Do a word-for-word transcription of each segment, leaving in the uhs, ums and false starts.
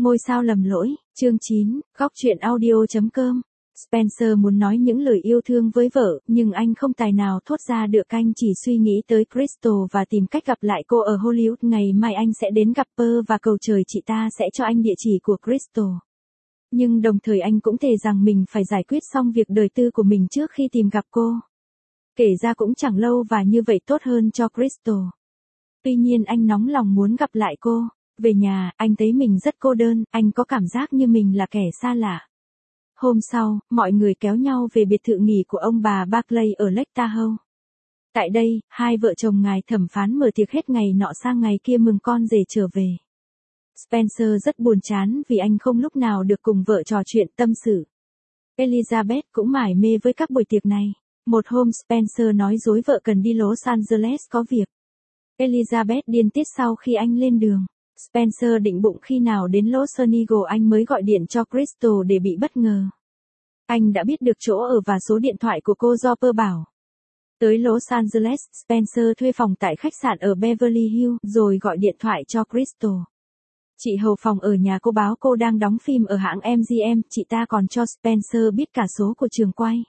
Ngôi sao lầm lỗi, chương chín, góc truyện audio.com. Spencer muốn nói những lời yêu thương với vợ, nhưng anh không tài nào thốt ra được. Anh chỉ suy nghĩ tới Crystal và tìm cách gặp lại cô ở Hollywood. Ngày mai anh sẽ đến gặp Pearl và cầu trời chị ta sẽ cho anh địa chỉ của Crystal. Nhưng đồng thời anh cũng thề rằng mình phải giải quyết xong việc đời tư của mình trước khi tìm gặp cô. Kể ra cũng chẳng lâu và như vậy tốt hơn cho Crystal. Tuy nhiên anh nóng lòng muốn gặp lại cô. Về nhà, anh thấy mình rất cô đơn, anh có cảm giác như mình là kẻ xa lạ. Hôm sau, mọi người kéo nhau về biệt thự nghỉ của ông bà Barclay ở Lake Tahoe. Tại đây, hai vợ chồng ngài thẩm phán mở tiệc hết ngày nọ sang ngày kia mừng con rể trở về. Spencer rất buồn chán vì anh không lúc nào được cùng vợ trò chuyện tâm sự. Elizabeth cũng mải mê với các buổi tiệc này. Một hôm Spencer nói dối vợ cần đi Los Angeles có việc. Elizabeth điên tiết sau khi anh lên đường. Spencer định bụng khi nào đến Los Angeles anh mới gọi điện cho Crystal để bị bất ngờ. Anh đã biết được chỗ ở và số điện thoại của cô do Pearl bảo. Tới Los Angeles, Spencer thuê phòng tại khách sạn ở Beverly Hills rồi gọi điện thoại cho Crystal. Chị hầu phòng ở nhà cô báo cô đang đóng phim ở hãng em giê em, chị ta còn cho Spencer biết cả số của trường quay.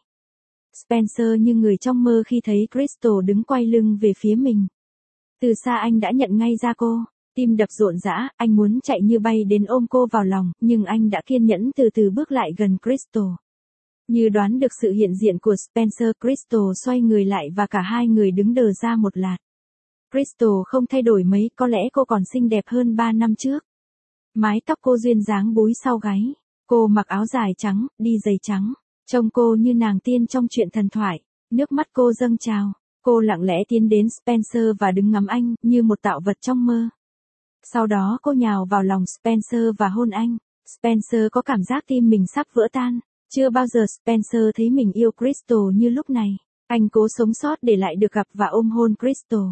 Spencer như người trong mơ khi thấy Crystal đứng quay lưng về phía mình. Từ xa anh đã nhận ngay ra cô. Tim đập rộn rã, anh muốn chạy như bay đến ôm cô vào lòng, nhưng anh đã kiên nhẫn từ từ bước lại gần Crystal. Như đoán được sự hiện diện của Spencer, Crystal xoay người lại và cả hai người đứng đờ ra một lát. Crystal không thay đổi mấy, có lẽ cô còn xinh đẹp hơn ba năm trước. Mái tóc cô duyên dáng búi sau gáy. Cô mặc áo dài trắng, đi giày trắng. Trông cô như nàng tiên trong truyện thần thoại. Nước mắt cô dâng trào. Cô lặng lẽ tiến đến Spencer và đứng ngắm anh, như một tạo vật trong mơ. Sau đó cô nhào vào lòng Spencer và hôn anh. Spencer có cảm giác tim mình sắp vỡ tan. Chưa bao giờ Spencer thấy mình yêu Crystal như lúc này. Anh cố sống sót để lại được gặp và ôm hôn Crystal.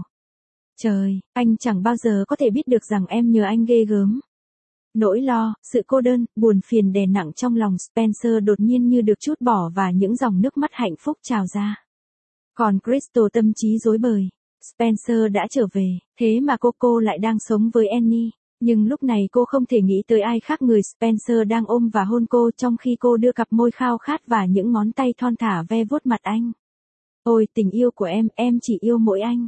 Trời, anh chẳng bao giờ có thể biết được rằng em nhớ anh ghê gớm. Nỗi lo, sự cô đơn, buồn phiền đè nặng trong lòng Spencer đột nhiên như được trút bỏ và những dòng nước mắt hạnh phúc trào ra. Còn Crystal tâm trí rối bời. Spencer đã trở về, thế mà cô cô lại đang sống với Annie. Nhưng lúc này cô không thể nghĩ tới ai khác người Spencer đang ôm và hôn cô trong khi cô đưa cặp môi khao khát và những ngón tay thon thả ve vuốt mặt anh. Ôi tình yêu của em, em chỉ yêu mỗi anh.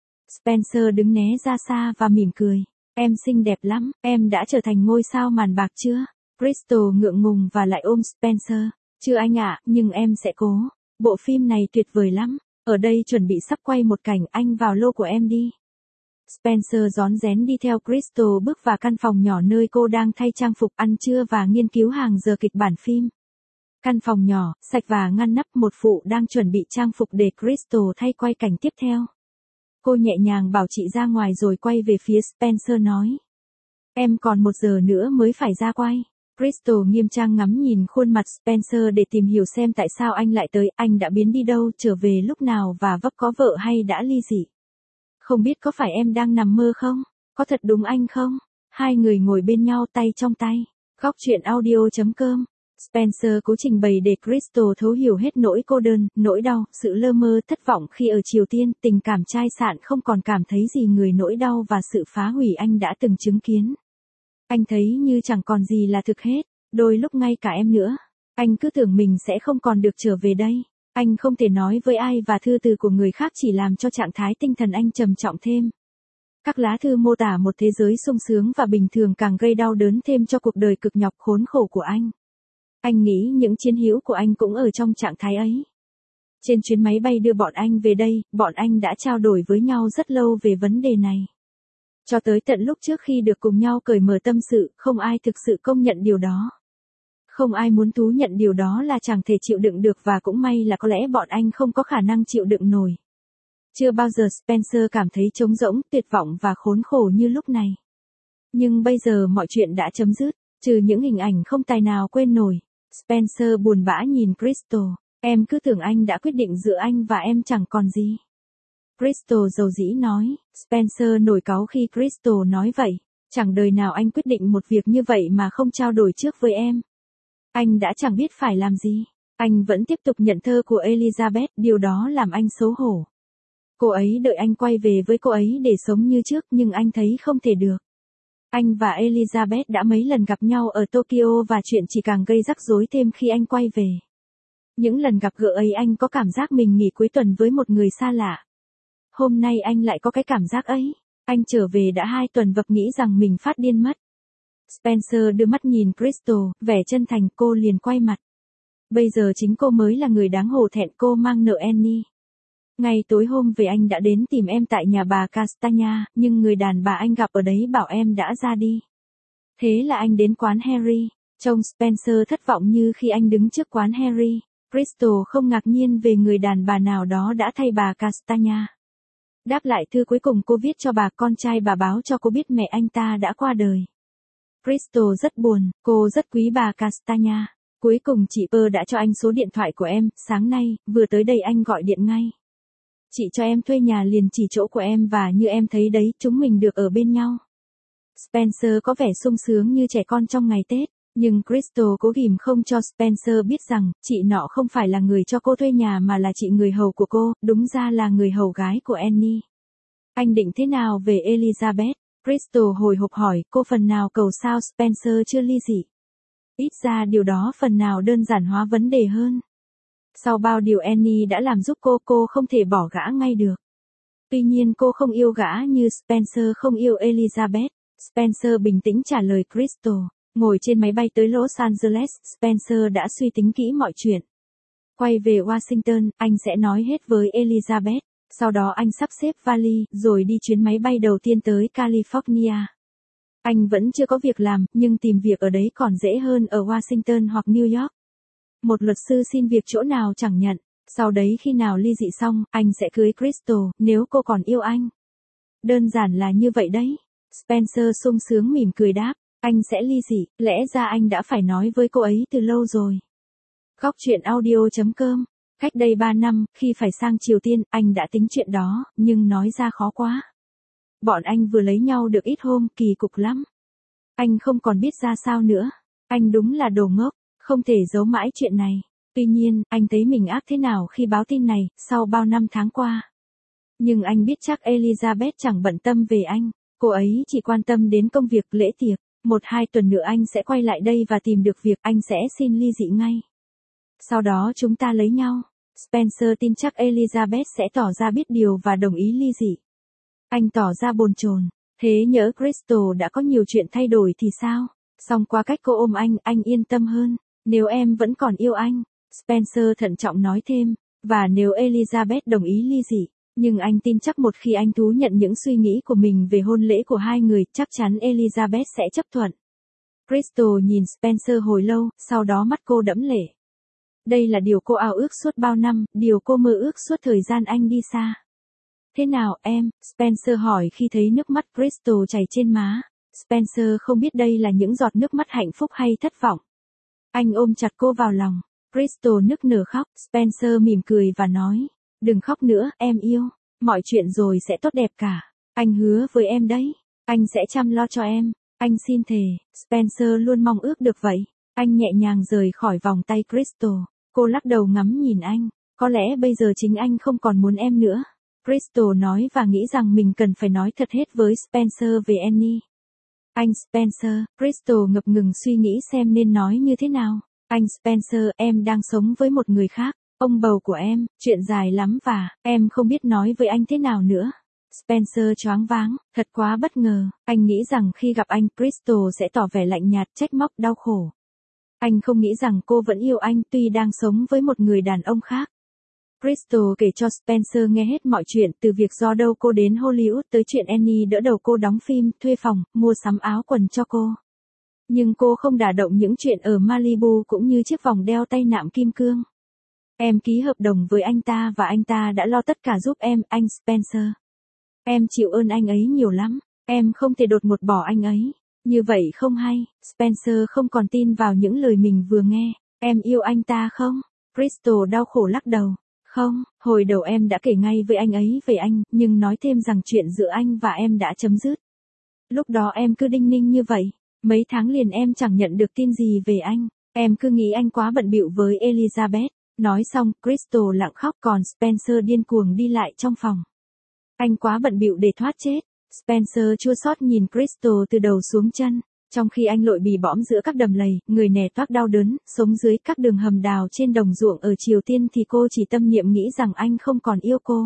Spencer đứng né ra xa và mỉm cười. Em xinh đẹp lắm, em đã trở thành ngôi sao màn bạc chưa? Crystal ngượng ngùng và lại ôm Spencer. Chưa anh ạ, nhưng em sẽ cố. Bộ phim này tuyệt vời lắm. Ở đây chuẩn bị sắp quay một cảnh, anh vào lô của em đi. Spencer rón rén đi theo Crystal bước vào căn phòng nhỏ nơi cô đang thay trang phục ăn trưa và nghiên cứu hàng giờ kịch bản phim. Căn phòng nhỏ, sạch và ngăn nắp, một phụ đang chuẩn bị trang phục để Crystal thay quay cảnh tiếp theo. Cô nhẹ nhàng bảo chị ra ngoài rồi quay về phía Spencer nói. Em còn một giờ nữa mới phải ra quay. Crystal nghiêm trang ngắm nhìn khuôn mặt Spencer để tìm hiểu xem tại sao anh lại tới, anh đã biến đi đâu, trở về lúc nào và vấp có vợ hay đã ly dị. Không biết có phải em đang nằm mơ không? Có thật đúng anh không? Hai người ngồi bên nhau tay trong tay. Góc truyện audio.com. Spencer cố trình bày để Crystal thấu hiểu hết nỗi cô đơn, nỗi đau, sự lơ mơ, thất vọng khi ở Triều Tiên, tình cảm chai sạn không còn cảm thấy gì người nỗi đau và sự phá hủy anh đã từng chứng kiến. Anh thấy như chẳng còn gì là thực hết, đôi lúc ngay cả em nữa. Anh cứ tưởng mình sẽ không còn được trở về đây. Anh không thể nói với ai và thư từ của người khác chỉ làm cho trạng thái tinh thần anh trầm trọng thêm. Các lá thư mô tả một thế giới sung sướng và bình thường càng gây đau đớn thêm cho cuộc đời cực nhọc khốn khổ của anh. Anh nghĩ những chiến hữu của anh cũng ở trong trạng thái ấy. Trên chuyến máy bay đưa bọn anh về đây, bọn anh đã trao đổi với nhau rất lâu về vấn đề này. Cho tới tận lúc trước khi được cùng nhau cởi mở tâm sự, không ai thực sự công nhận điều đó. Không ai muốn thú nhận điều đó là chẳng thể chịu đựng được và cũng may là có lẽ bọn anh không có khả năng chịu đựng nổi. Chưa bao giờ Spencer cảm thấy trống rỗng, tuyệt vọng và khốn khổ như lúc này. Nhưng bây giờ mọi chuyện đã chấm dứt, trừ những hình ảnh không tài nào quên nổi. Spencer buồn bã nhìn Crystal. Em cứ tưởng anh đã quyết định giữa anh và em chẳng còn gì. Crystal dầu dĩ nói. Spencer nổi cáu khi Crystal nói vậy. Chẳng đời nào anh quyết định một việc như vậy mà không trao đổi trước với em. Anh đã chẳng biết phải làm gì. Anh vẫn tiếp tục nhận thơ của Elizabeth, điều đó làm anh xấu hổ. Cô ấy đợi anh quay về với cô ấy để sống như trước nhưng anh thấy không thể được. Anh và Elizabeth đã mấy lần gặp nhau ở Tokyo và chuyện chỉ càng gây rắc rối thêm khi anh quay về. Những lần gặp gỡ ấy anh có cảm giác mình nghỉ cuối tuần với một người xa lạ. Hôm nay anh lại có cái cảm giác ấy. Anh trở về đã hai tuần vật nghĩ rằng mình phát điên mất. Spencer đưa mắt nhìn Crystal, vẻ chân thành, cô liền quay mặt. Bây giờ chính cô mới là người đáng hổ thẹn, cô mang nợ Annie. Ngày tối hôm về anh đã đến tìm em tại nhà bà Castagna, nhưng người đàn bà anh gặp ở đấy bảo em đã ra đi. Thế là anh đến quán Harry, trông Spencer thất vọng như khi anh đứng trước quán Harry. Crystal không ngạc nhiên về người đàn bà nào đó đã thay bà Castagna. Đáp lại thư cuối cùng cô viết cho bà, con trai bà báo cho cô biết mẹ anh ta đã qua đời. Crystal rất buồn, cô rất quý bà Castagna. Cuối cùng chị Pearl đã cho anh số điện thoại của em, sáng nay, vừa tới đây anh gọi điện ngay. Chị cho em thuê nhà liền chỉ chỗ của em và như em thấy đấy, chúng mình được ở bên nhau. Spencer có vẻ sung sướng như trẻ con trong ngày Tết, nhưng Crystal cố ghìm không cho Spencer biết rằng, chị nọ không phải là người cho cô thuê nhà mà là chị người hầu của cô, đúng ra là người hầu gái của Annie. Anh định thế nào về Elizabeth? Crystal hồi hộp hỏi, cô phần nào cầu sao Spencer chưa ly dị. Ít ra điều đó phần nào đơn giản hóa vấn đề hơn. Sau bao điều Annie đã làm giúp cô, cô không thể bỏ gã ngay được. Tuy nhiên cô không yêu gã như Spencer không yêu Elizabeth. Spencer bình tĩnh trả lời Crystal. Ngồi trên máy bay tới Los Angeles, Spencer đã suy tính kỹ mọi chuyện. Quay về Washington, anh sẽ nói hết với Elizabeth. Sau đó anh sắp xếp vali, rồi đi chuyến máy bay đầu tiên tới California. Anh vẫn chưa có việc làm, nhưng tìm việc ở đấy còn dễ hơn ở Washington hoặc New York. Một luật sư xin việc chỗ nào chẳng nhận. Sau đấy khi nào ly dị xong, anh sẽ cưới Crystal, nếu cô còn yêu anh. Đơn giản là như vậy đấy. Spencer sung sướng mỉm cười đáp. Anh sẽ ly dị, lẽ ra anh đã phải nói với cô ấy từ lâu rồi. Góc truyện audio chấm com. Cách đây ba năm, khi phải sang Triều Tiên, anh đã tính chuyện đó, nhưng nói ra khó quá. Bọn anh vừa lấy nhau được ít hôm, kỳ cục lắm. Anh không còn biết ra sao nữa. Anh đúng là đồ ngốc, không thể giấu mãi chuyện này. Tuy nhiên, anh thấy mình ác thế nào khi báo tin này, sau bao năm tháng qua. Nhưng anh biết chắc Elizabeth chẳng bận tâm về anh. Cô ấy chỉ quan tâm đến công việc, lễ tiệc. Một hai tuần nữa anh sẽ quay lại đây và tìm được việc, anh sẽ xin ly dị ngay. Sau đó chúng ta lấy nhau. Spencer tin chắc Elizabeth sẽ tỏ ra biết điều và đồng ý ly dị. Anh tỏ ra bồn chồn. Thế nhỡ Crystal đã có nhiều chuyện thay đổi thì sao? Song qua cách cô ôm anh, anh yên tâm hơn. Nếu em vẫn còn yêu anh, Spencer thận trọng nói thêm, và nếu Elizabeth đồng ý ly dị, nhưng anh tin chắc một khi anh thú nhận những suy nghĩ của mình về hôn lễ của hai người, chắc chắn Elizabeth sẽ chấp thuận. Crystal nhìn Spencer hồi lâu, sau đó mắt cô đẫm lệ. Đây là điều cô ao ước suốt bao năm, điều cô mơ ước suốt thời gian anh đi xa. Thế nào em? Spencer hỏi khi thấy nước mắt Crystal chảy trên má. Spencer không biết đây là những giọt nước mắt hạnh phúc hay thất vọng. Anh ôm chặt cô vào lòng. Crystal nức nở khóc. Spencer mỉm cười và nói, đừng khóc nữa, em yêu. Mọi chuyện rồi sẽ tốt đẹp cả. Anh hứa với em đấy. Anh sẽ chăm lo cho em. Anh xin thề. Spencer luôn mong ước được vậy. Anh nhẹ nhàng rời khỏi vòng tay Crystal. Cô lắc đầu ngắm nhìn anh. Có lẽ bây giờ chính anh không còn muốn em nữa. Crystal nói và nghĩ rằng mình cần phải nói thật hết với Spencer về Annie. Anh Spencer, Crystal ngập ngừng suy nghĩ xem nên nói như thế nào. Anh Spencer, em đang sống với một người khác, ông bầu của em, chuyện dài lắm và, em không biết nói với anh thế nào nữa. Spencer choáng váng, thật quá bất ngờ, anh nghĩ rằng khi gặp anh, Crystal sẽ tỏ vẻ lạnh nhạt, trách móc, đau khổ. Anh không nghĩ rằng cô vẫn yêu anh tuy đang sống với một người đàn ông khác. Crystal kể cho Spencer nghe hết mọi chuyện, từ việc do đâu cô đến Hollywood tới chuyện Annie đỡ đầu cô đóng phim, thuê phòng, mua sắm áo quần cho cô. Nhưng cô không đả động những chuyện ở Malibu cũng như chiếc vòng đeo tay nạm kim cương. Em ký hợp đồng với anh ta và anh ta đã lo tất cả giúp em, anh Spencer. Em chịu ơn anh ấy nhiều lắm, em không thể đột ngột bỏ anh ấy. Như vậy không hay, Spencer không còn tin vào những lời mình vừa nghe. Em yêu anh ta không? Crystal đau khổ lắc đầu. Không, hồi đầu em đã kể ngay với anh ấy về anh, nhưng nói thêm rằng chuyện giữa anh và em đã chấm dứt. Lúc đó em cứ đinh ninh như vậy, mấy tháng liền em chẳng nhận được tin gì về anh, em cứ nghĩ anh quá bận bịu với Elizabeth. Nói xong, Crystal lặng khóc còn Spencer điên cuồng đi lại trong phòng. Anh quá bận bịu để thoát chết. Spencer chua xót nhìn Crystal từ đầu xuống chân. Trong khi anh lội bì bõm giữa các đầm lầy, người nẻ toác đau đớn, sống dưới các đường hầm đào trên đồng ruộng ở Triều Tiên thì cô chỉ tâm niệm nghĩ rằng anh không còn yêu cô.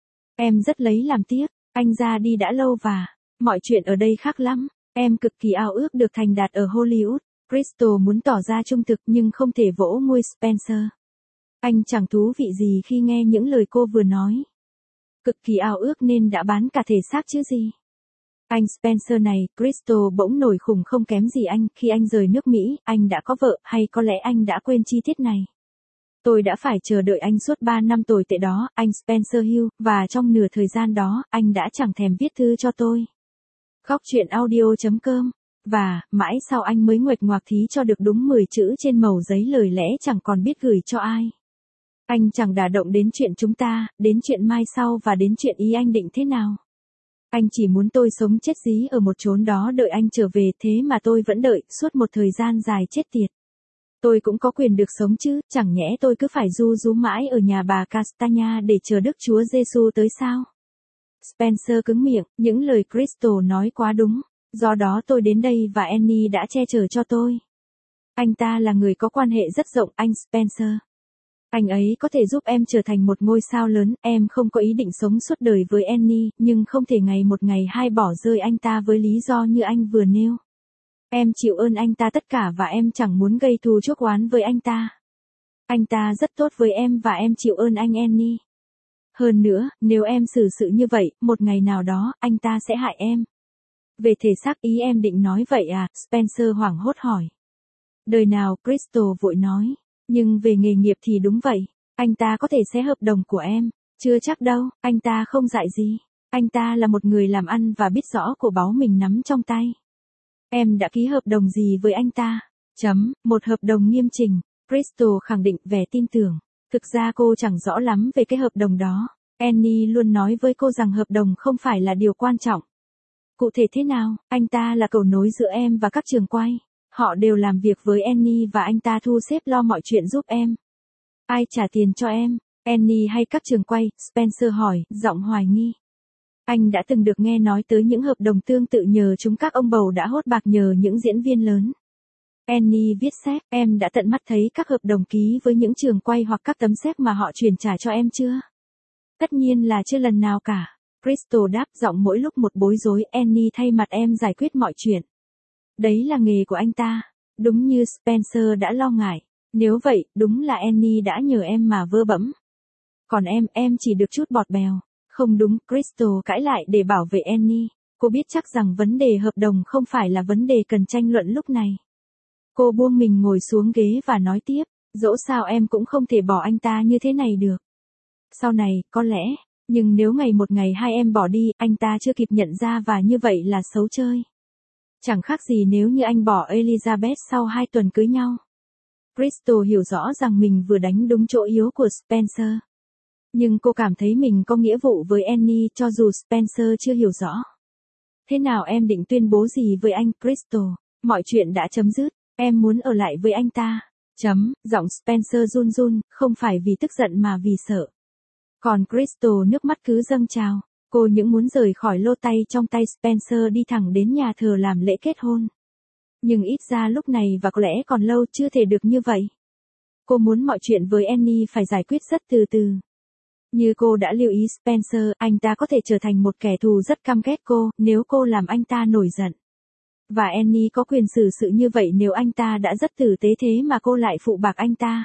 Em rất lấy làm tiếc, anh ra đi đã lâu và mọi chuyện ở đây khác lắm. Em cực kỳ ao ước được thành đạt ở Hollywood. Crystal muốn tỏ ra trung thực nhưng không thể vỗ môi Spencer. Anh chẳng thú vị gì khi nghe những lời cô vừa nói. Cực kỳ ao ước nên đã bán cả thể xác chứ gì. Anh Spencer này, Crystal bỗng nổi khùng không kém gì anh, khi anh rời nước Mỹ, anh đã có vợ, hay có lẽ anh đã quên chi tiết này. Tôi đã phải chờ đợi anh suốt ba năm tồi tệ đó, anh Spencer Hill, và trong nửa thời gian đó, anh đã chẳng thèm viết thư cho tôi. Góc truyện audio chấm com. Và, mãi sau anh mới nguệch ngoạc thí cho được đúng mười chữ trên mẩu giấy lời lẽ chẳng còn biết gửi cho ai. Anh chẳng đả động đến chuyện chúng ta, đến chuyện mai sau và đến chuyện ý anh định thế nào. Anh chỉ muốn tôi sống chết dí ở một chốn đó đợi anh trở về, thế mà tôi vẫn đợi, suốt một thời gian dài chết tiệt. Tôi cũng có quyền được sống chứ, chẳng nhẽ tôi cứ phải ru rú mãi ở nhà bà Castagna để chờ Đức Chúa Giêsu tới sao? Spencer cứng miệng, những lời Crystal nói quá đúng. Do đó tôi đến đây và Annie đã che chở cho tôi. Anh ta là người có quan hệ rất rộng, anh Spencer. Anh ấy có thể giúp em trở thành một ngôi sao lớn, em không có ý định sống suốt đời với Annie, nhưng không thể ngày một ngày hai bỏ rơi anh ta với lý do như anh vừa nêu. Em chịu ơn anh ta tất cả và em chẳng muốn gây thù chuốc oán với anh ta. Anh ta rất tốt với em và em chịu ơn anh Annie. Hơn nữa, nếu em xử sự như vậy, một ngày nào đó, anh ta sẽ hại em. Về thể xác ý em định nói vậy à, Spencer hoảng hốt hỏi. Đời nào, Crystal vội nói. Nhưng về nghề nghiệp thì đúng vậy, anh ta có thể xé hợp đồng của em. Chưa chắc đâu, anh ta không dại gì. Anh ta là một người làm ăn và biết rõ của báu mình nắm trong tay. Em đã ký hợp đồng gì với anh ta? Chấm, một hợp đồng nghiêm chỉnh. Crystal khẳng định vẻ tin tưởng. Thực ra cô chẳng rõ lắm về cái hợp đồng đó. Annie luôn nói với cô rằng hợp đồng không phải là điều quan trọng. Cụ thể thế nào, anh ta là cầu nối giữa em và các trường quay. Họ đều làm việc với Annie và anh ta thu xếp lo mọi chuyện giúp em. Ai trả tiền cho em? Annie hay các trường quay? Spencer hỏi, giọng hoài nghi. Anh đã từng được nghe nói tới những hợp đồng tương tự nhờ chúng các ông bầu đã hốt bạc nhờ những diễn viên lớn. Annie viết séc, em đã tận mắt thấy các hợp đồng ký với những trường quay hoặc các tấm séc mà họ truyền trả cho em chưa? Tất nhiên là chưa lần nào cả. Crystal đáp, giọng mỗi lúc một bối rối. Annie thay mặt em giải quyết mọi chuyện. Đấy là nghề của anh ta. Đúng như Spencer đã lo ngại. Nếu vậy, đúng là Annie đã nhờ em mà vơ bẫm. Còn em, em chỉ được chút bọt bèo. Không đúng, Crystal cãi lại để bảo vệ Annie. Cô biết chắc rằng vấn đề hợp đồng không phải là vấn đề cần tranh luận lúc này. Cô buông mình ngồi xuống ghế và nói tiếp. Dẫu sao em cũng không thể bỏ anh ta như thế này được. Sau này, có lẽ. Nhưng nếu ngày một ngày hai em bỏ đi, anh ta chưa kịp nhận ra và như vậy là xấu chơi. Chẳng khác gì nếu như anh bỏ Elizabeth sau hai tuần cưới nhau. Crystal hiểu rõ rằng mình vừa đánh đúng chỗ yếu của Spencer. Nhưng cô cảm thấy mình có nghĩa vụ với Annie cho dù Spencer chưa hiểu rõ. Thế nào em định tuyên bố gì với anh, Crystal? Mọi chuyện đã chấm dứt, em muốn ở lại với anh ta. Chấm, giọng Spencer run run, không phải vì tức giận mà vì sợ. Còn Crystal nước mắt cứ dâng trào. Cô những muốn rời khỏi lô tay trong tay Spencer đi thẳng đến nhà thờ làm lễ kết hôn. Nhưng ít ra lúc này và có lẽ còn lâu chưa thể được như vậy. Cô muốn mọi chuyện với Annie phải giải quyết rất từ từ. Như cô đã lưu ý Spencer, anh ta có thể trở thành một kẻ thù rất căm ghét cô, nếu cô làm anh ta nổi giận. Và Annie có quyền xử sự như vậy nếu anh ta đã rất tử tế thế mà cô lại phụ bạc anh ta.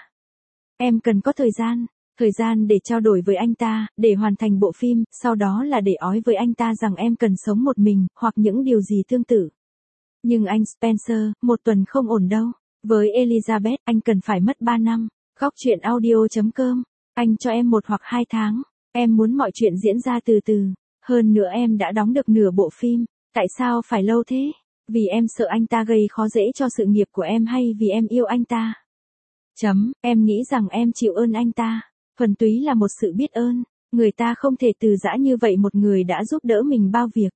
Em cần có thời gian. Thời gian để trao đổi với anh ta, để hoàn thành bộ phim, sau đó là để ói với anh ta rằng em cần sống một mình, hoặc những điều gì tương tự. Nhưng anh Spencer, một tuần không ổn đâu. Với Elizabeth, anh cần phải mất ba năm. Góc truyện audio chấm com. Anh cho em một hoặc hai tháng. Em muốn mọi chuyện diễn ra từ từ. Hơn nữa em đã đóng được nửa bộ phim. Tại sao phải lâu thế? Vì em sợ anh ta gây khó dễ cho sự nghiệp của em hay vì em yêu anh ta? Chấm, em nghĩ rằng em chịu ơn anh ta. Thuần túy là một sự biết ơn. Người ta không thể từ giã như vậy một người đã giúp đỡ mình bao việc.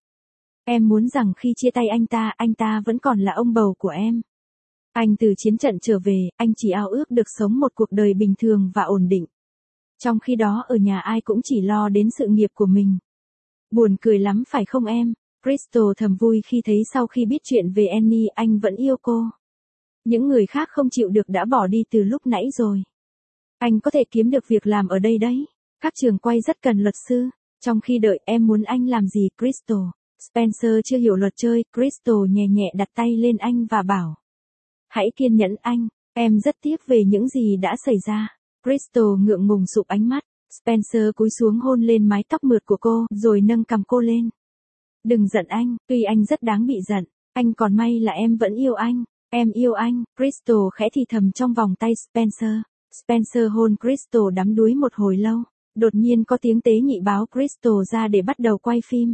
Em muốn rằng khi chia tay anh ta, anh ta vẫn còn là ông bầu của em. Anh từ chiến trận trở về, anh chỉ ao ước được sống một cuộc đời bình thường và ổn định. Trong khi đó ở nhà ai cũng chỉ lo đến sự nghiệp của mình. Buồn cười lắm phải không em? Crystal thầm vui khi thấy sau khi biết chuyện về Annie anh vẫn yêu cô. Những người khác không chịu được đã bỏ đi từ lúc nãy rồi. Anh có thể kiếm được việc làm ở đây đấy. Các trường quay rất cần luật sư. Trong khi đợi em muốn anh làm gì Crystal? Spencer chưa hiểu luật chơi, Crystal nhẹ nhẹ đặt tay lên anh và bảo. Hãy kiên nhẫn anh, em rất tiếc về những gì đã xảy ra. Crystal ngượng ngùng sụp ánh mắt. Spencer cúi xuống hôn lên mái tóc mượt của cô, rồi nâng cằm cô lên. Đừng giận anh, tuy anh rất đáng bị giận, anh còn may là em vẫn yêu anh. Em yêu anh, Crystal khẽ thì thầm trong vòng tay Spencer. Spencer hôn Crystal đắm đuối một hồi lâu. Đột nhiên có tiếng tế nhị báo Crystal ra để bắt đầu quay phim.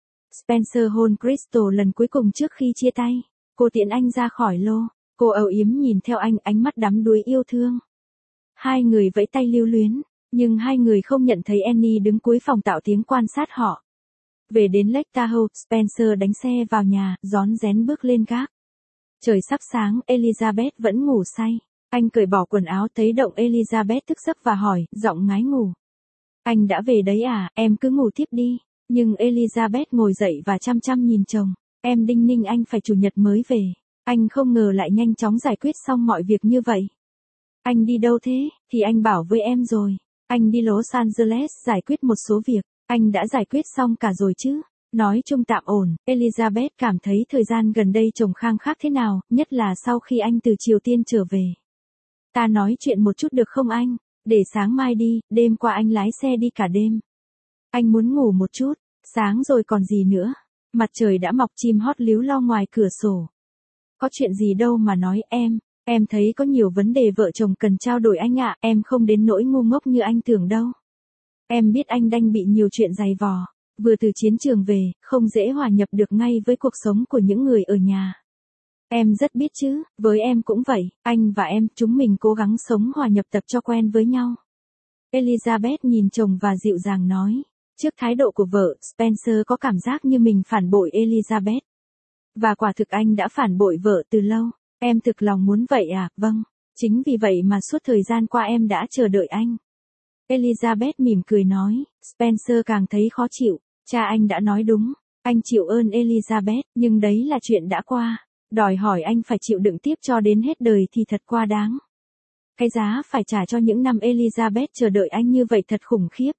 Spencer hôn Crystal lần cuối cùng trước khi chia tay. Cô tiễn anh ra khỏi lô. Cô âu yếm nhìn theo anh, ánh mắt đắm đuối yêu thương. Hai người vẫy tay lưu luyến, nhưng hai người không nhận thấy Annie đứng cuối phòng tạo tiếng quan sát họ. Về đến Lake Tahoe, Spencer đánh xe vào nhà, rón rén bước lên gác. Trời sắp sáng, Elizabeth vẫn ngủ say. Anh cởi bỏ quần áo thấy động Elizabeth thức giấc và hỏi, giọng ngái ngủ. Anh đã về đấy à, em cứ ngủ tiếp đi. Nhưng Elizabeth ngồi dậy và chăm chăm nhìn chồng. Em đinh ninh anh phải chủ nhật mới về. Anh không ngờ lại nhanh chóng giải quyết xong mọi việc như vậy. Anh đi đâu thế? Thì anh bảo với em rồi. Anh đi Los Angeles giải quyết một số việc. Anh đã giải quyết xong cả rồi chứ. Nói chung tạm ổn. Elizabeth cảm thấy thời gian gần đây chồng khang khác thế nào, nhất là sau khi anh từ Triều Tiên trở về. Ta nói chuyện một chút được không anh? Để sáng mai đi, đêm qua anh lái xe đi cả đêm. Anh muốn ngủ một chút, sáng rồi còn gì nữa. Mặt trời đã mọc, chim hót líu lo ngoài cửa sổ. Có chuyện gì đâu mà nói em, em thấy có nhiều vấn đề vợ chồng cần trao đổi anh ạ, em không đến nỗi ngu ngốc như anh tưởng đâu. Em biết anh đang bị nhiều chuyện dày vò, vừa từ chiến trường về, không dễ hòa nhập được ngay với cuộc sống của những người ở nhà. Em rất biết chứ, với em cũng vậy, anh và em, chúng mình cố gắng sống hòa nhập tập cho quen với nhau. Elizabeth nhìn chồng và dịu dàng nói. Trước thái độ của vợ, Spencer có cảm giác như mình phản bội Elizabeth. Và quả thực anh đã phản bội vợ từ lâu. Em thực lòng muốn vậy à? Vâng. Chính vì vậy mà suốt thời gian qua em đã chờ đợi anh. Elizabeth mỉm cười nói. Spencer càng thấy khó chịu. Cha anh đã nói đúng. Anh chịu ơn Elizabeth, nhưng đấy là chuyện đã qua. Đòi hỏi anh phải chịu đựng tiếp cho đến hết đời thì thật quá đáng. Cái giá phải trả cho những năm Elizabeth chờ đợi anh như vậy thật khủng khiếp.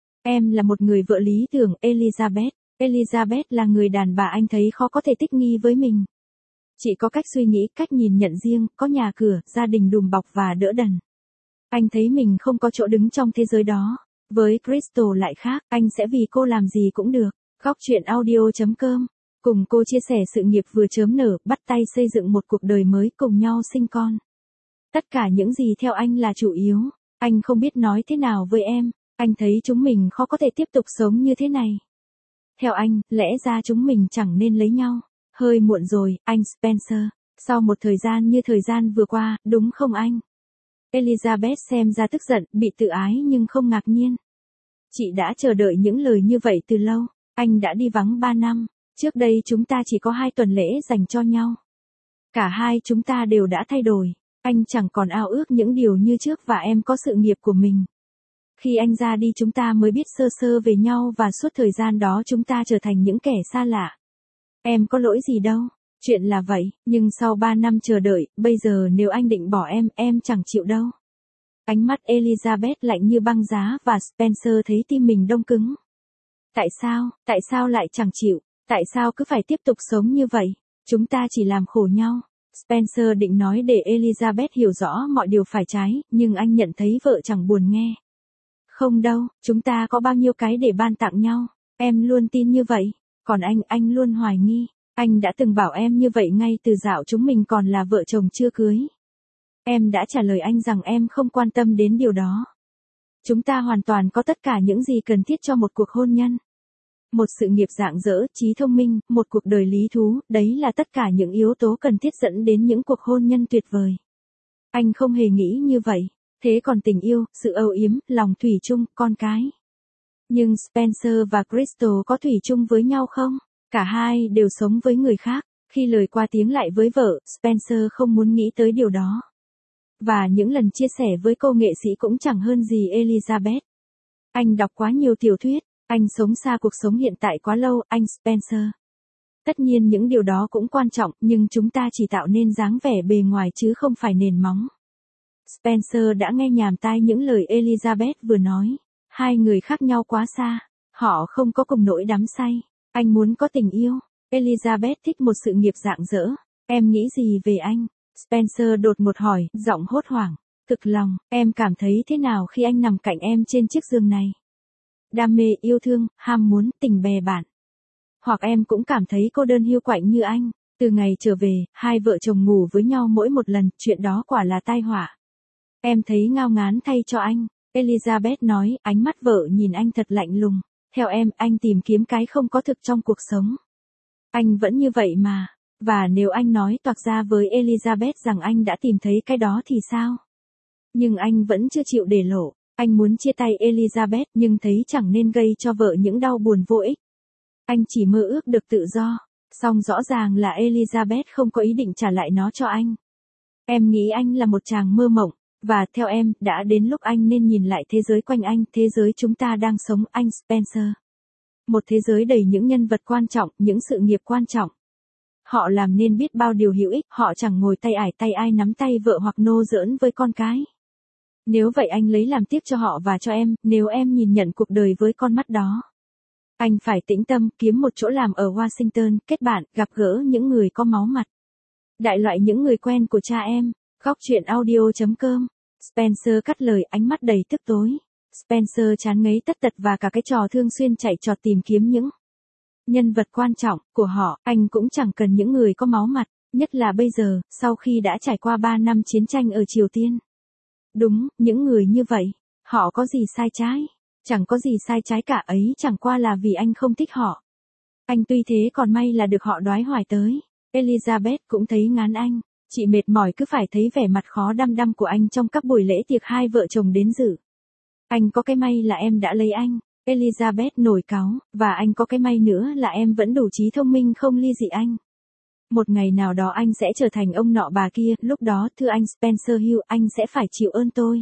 Em là một người vợ lý tưởng, Elizabeth. Elizabeth là người đàn bà anh thấy khó có thể thích nghi với mình. Chị có cách suy nghĩ, cách nhìn nhận riêng, có nhà cửa, gia đình đùm bọc và đỡ đần. Anh thấy mình không có chỗ đứng trong thế giới đó. Với Crystal lại khác, anh sẽ vì cô làm gì cũng được. Góc chuyện audio chấm com. Cùng cô chia sẻ sự nghiệp vừa chớm nở, bắt tay xây dựng một cuộc đời mới, cùng nhau sinh con. Tất cả những gì theo anh là chủ yếu. Anh không biết nói thế nào với em. Anh thấy chúng mình khó có thể tiếp tục sống như thế này. Theo anh, lẽ ra chúng mình chẳng nên lấy nhau. Hơi muộn rồi, anh Spencer. Sau một thời gian như thời gian vừa qua, đúng không anh? Elizabeth xem ra tức giận, bị tự ái nhưng không ngạc nhiên. Chị đã chờ đợi những lời như vậy từ lâu. Anh đã đi vắng ba năm. Trước đây chúng ta chỉ có hai tuần lễ dành cho nhau. Cả hai chúng ta đều đã thay đổi. Anh chẳng còn ao ước những điều như trước và em có sự nghiệp của mình. Khi anh ra đi chúng ta mới biết sơ sơ về nhau và suốt thời gian đó chúng ta trở thành những kẻ xa lạ. Em có lỗi gì đâu, chuyện là vậy, nhưng sau ba năm chờ đợi, bây giờ nếu anh định bỏ em, em chẳng chịu đâu. Ánh mắt Elizabeth lạnh như băng giá và Spencer thấy tim mình đông cứng. Tại sao, tại sao lại chẳng chịu, tại sao cứ phải tiếp tục sống như vậy, chúng ta chỉ làm khổ nhau. Spencer định nói để Elizabeth hiểu rõ mọi điều phải trái, nhưng anh nhận thấy vợ chẳng buồn nghe. Không đâu, chúng ta có bao nhiêu cái để ban tặng nhau, em luôn tin như vậy, còn anh, anh luôn hoài nghi, anh đã từng bảo em như vậy ngay từ dạo chúng mình còn là vợ chồng chưa cưới. Em đã trả lời anh rằng em không quan tâm đến điều đó. Chúng ta hoàn toàn có tất cả những gì cần thiết cho một cuộc hôn nhân. Một sự nghiệp rạng rỡ, trí thông minh, một cuộc đời lý thú, đấy là tất cả những yếu tố cần thiết dẫn đến những cuộc hôn nhân tuyệt vời. Anh không hề nghĩ như vậy. Thế còn tình yêu, sự âu yếm, lòng thủy chung, con cái. Nhưng Spencer và Crystal có thủy chung với nhau không? Cả hai đều sống với người khác. Khi lời qua tiếng lại với vợ, Spencer không muốn nghĩ tới điều đó. Và những lần chia sẻ với cô nghệ sĩ cũng chẳng hơn gì Elizabeth. Anh đọc quá nhiều tiểu thuyết, anh sống xa cuộc sống hiện tại quá lâu, anh Spencer. Tất nhiên những điều đó cũng quan trọng, nhưng chúng ta chỉ tạo nên dáng vẻ bề ngoài chứ không phải nền móng. Spencer đã nghe nhàm tai những lời Elizabeth vừa nói. Hai người khác nhau quá xa. Họ không có cùng nỗi đắm say. Anh muốn có tình yêu. Elizabeth thích một sự nghiệp rạng rỡ. Em nghĩ gì về anh? Spencer đột ngột hỏi, giọng hốt hoảng. Thực lòng, em cảm thấy thế nào khi anh nằm cạnh em trên chiếc giường này? Đam mê, yêu thương, ham muốn, tình bè bạn. Hoặc em cũng cảm thấy cô đơn hiu quạnh như anh. Từ ngày trở về, hai vợ chồng ngủ với nhau mỗi một lần, chuyện đó quả là tai họa. Em thấy ngao ngán thay cho anh. Elizabeth nói, ánh mắt vợ nhìn anh thật lạnh lùng. Theo em, anh tìm kiếm cái không có thực trong cuộc sống. Anh vẫn như vậy mà. Và nếu anh nói toạc ra với Elizabeth rằng anh đã tìm thấy cái đó thì sao? Nhưng anh vẫn chưa chịu để lộ. Anh muốn chia tay Elizabeth nhưng thấy chẳng nên gây cho vợ những đau buồn vô ích. Anh chỉ mơ ước được tự do. Song rõ ràng là Elizabeth không có ý định trả lại nó cho anh. Em nghĩ anh là một chàng mơ mộng. Và theo em, đã đến lúc anh nên nhìn lại thế giới quanh anh, thế giới chúng ta đang sống, anh Spencer. Một thế giới đầy những nhân vật quan trọng, những sự nghiệp quan trọng. Họ làm nên biết bao điều hữu ích, họ chẳng ngồi tay ải tay ai nắm tay vợ hoặc nô giỡn với con cái. Nếu vậy anh lấy làm tiếc cho họ và cho em, nếu em nhìn nhận cuộc đời với con mắt đó. Anh phải tĩnh tâm, kiếm một chỗ làm ở Washington, kết bạn, gặp gỡ những người có máu mặt. Đại loại những người quen của cha em. Góc chuyện audio chấm com. Spencer cắt lời, ánh mắt đầy tức tối. Spencer chán ngấy tất tật và cả cái trò thường xuyên chạy trọt tìm kiếm những nhân vật quan trọng của họ. Anh cũng chẳng cần những người có máu mặt, nhất là bây giờ, sau khi đã trải qua ba năm chiến tranh ở Triều Tiên. Đúng, những người như vậy, họ có gì sai trái? Chẳng có gì sai trái cả, ấy chẳng qua là vì anh không thích họ. Anh tuy thế còn may là được họ đoái hoài tới. Elizabeth cũng thấy ngán anh. Chị mệt mỏi cứ phải thấy vẻ mặt khó đăm đăm của anh trong các buổi lễ tiệc hai vợ chồng đến dự. Anh có cái may là em đã lấy anh. Elizabeth nổi cáu, và anh có cái may nữa là em vẫn đủ trí thông minh không ly dị anh. Một ngày nào đó anh sẽ trở thành ông nọ bà kia, lúc đó thưa anh Spencer Hill, anh sẽ phải chịu ơn tôi.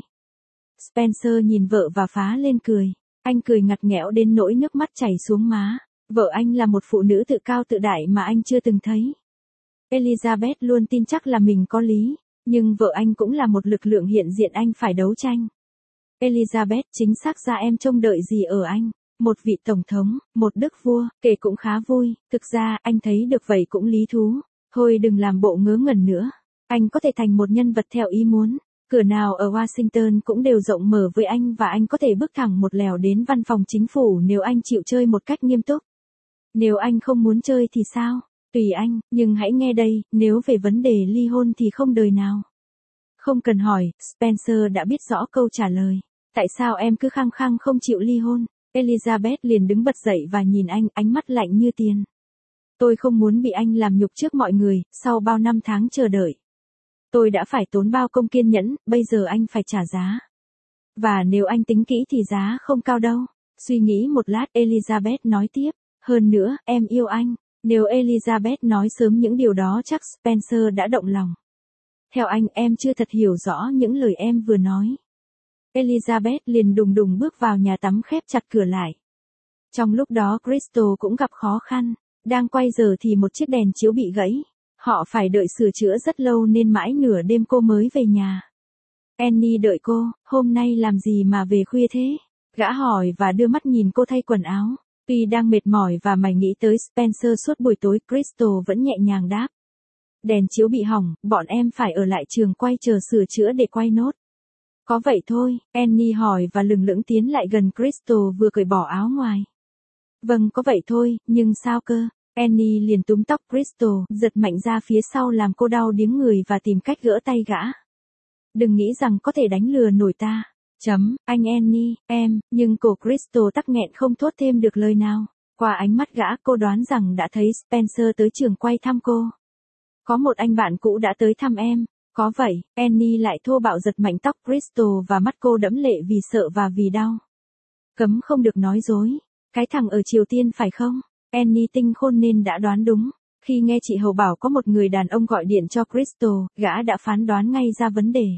Spencer nhìn vợ và phá lên cười. Anh cười ngặt nghẽo đến nỗi nước mắt chảy xuống má. Vợ anh là một phụ nữ tự cao tự đại mà anh chưa từng thấy. Elizabeth luôn tin chắc là mình có lý, nhưng vợ anh cũng là một lực lượng hiện diện anh phải đấu tranh. Elizabeth, chính xác ra em trông đợi gì ở anh? Một vị tổng thống, một đức vua, kể cũng khá vui, thực ra anh thấy được vậy cũng lý thú. Thôi đừng làm bộ ngớ ngẩn nữa. Anh có thể thành một nhân vật theo ý muốn. Cửa nào ở Washington cũng đều rộng mở với anh và anh có thể bước thẳng một lèo đến văn phòng chính phủ nếu anh chịu chơi một cách nghiêm túc. Nếu anh không muốn chơi thì sao? Tùy anh, nhưng hãy nghe đây, nếu về vấn đề ly hôn thì không đời nào. Không cần hỏi, Spencer đã biết rõ câu trả lời. Tại sao em cứ khăng khăng không chịu ly hôn? Elizabeth liền đứng bật dậy và nhìn anh, ánh mắt lạnh như tiền. Tôi không muốn bị anh làm nhục trước mọi người, sau bao năm tháng chờ đợi. Tôi đã phải tốn bao công kiên nhẫn, bây giờ anh phải trả giá. Và nếu anh tính kỹ thì giá không cao đâu. Suy nghĩ một lát, Elizabeth nói tiếp. Hơn nữa, em yêu anh. Nếu Elizabeth nói sớm những điều đó chắc Spencer đã động lòng. Theo anh, em chưa thật hiểu rõ những lời em vừa nói. Elizabeth liền đùng đùng bước vào nhà tắm khép chặt cửa lại. Trong lúc đó Crystal cũng gặp khó khăn. Đang quay giờ thì một chiếc đèn chiếu bị gãy. Họ phải đợi sửa chữa rất lâu nên mãi nửa đêm cô mới về nhà. Annie đợi cô, hôm nay làm gì mà về khuya thế? Gã hỏi và đưa mắt nhìn cô thay quần áo. Tuy đang mệt mỏi và mày nghĩ tới Spencer suốt buổi tối, Crystal vẫn nhẹ nhàng đáp. Đèn chiếu bị hỏng, bọn em phải ở lại trường quay chờ sửa chữa để quay nốt. Có vậy thôi, Annie hỏi và lừng lững tiến lại gần Crystal vừa cởi bỏ áo ngoài. Vâng có vậy thôi, nhưng sao cơ? Annie liền túm tóc Crystal, giật mạnh ra phía sau làm cô đau điếng người và tìm cách gỡ tay gã. Đừng nghĩ rằng có thể đánh lừa nổi ta. Chấm, anh Annie, em, nhưng cổ Crystal tắc nghẹn không thốt thêm được lời nào. Qua ánh mắt gã cô đoán rằng đã thấy Spencer tới trường quay thăm cô. Có một anh bạn cũ đã tới thăm em. Có vậy, Annie lại thô bạo giật mạnh tóc Crystal và mắt cô đẫm lệ vì sợ và vì đau. Cấm không được nói dối. Cái thằng ở Triều Tiên phải không? Annie tinh khôn nên đã đoán đúng. Khi nghe chị Hầu bảo có một người đàn ông gọi điện cho Crystal, gã đã phán đoán ngay ra vấn đề.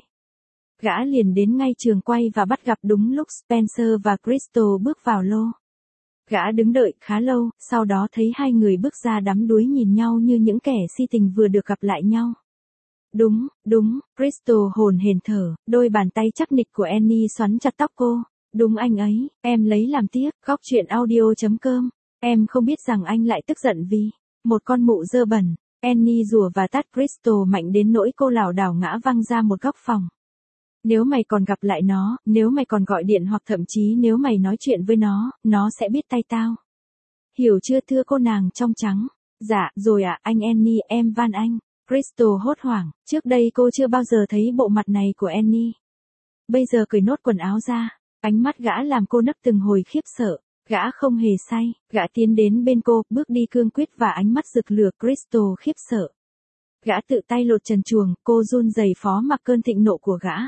Gã liền đến ngay trường quay và bắt gặp đúng lúc Spencer và Crystal bước vào lô. Gã đứng đợi khá lâu, sau đó thấy hai người bước ra đắm đuối nhìn nhau như những kẻ si tình vừa được gặp lại nhau. Đúng, đúng, Crystal hồn hển thở, đôi bàn tay chắc nịch của Annie xoắn chặt tóc cô. Đúng anh ấy, em lấy làm tiếc, góc chuyện audio.com. Em không biết rằng anh lại tức giận vì một con mụ dơ bẩn. Annie rủa và tát Crystal mạnh đến nỗi cô lảo đảo ngã văng ra một góc phòng. Nếu mày còn gặp lại nó, nếu mày còn gọi điện hoặc thậm chí nếu mày nói chuyện với nó, nó sẽ biết tay tao. Hiểu chưa thưa cô nàng trong trắng? Dạ, rồi ạ, à, anh Annie, em van anh. Crystal hốt hoảng, trước đây cô chưa bao giờ thấy bộ mặt này của Annie. Bây giờ cởi nốt quần áo ra, ánh mắt gã làm cô nấc từng hồi khiếp sợ. Gã không hề say, gã tiến đến bên cô, bước đi cương quyết và ánh mắt rực lửa. Crystal khiếp sợ. Gã tự tay lột trần truồng, cô run rẩy phó mặc cơn thịnh nộ của gã.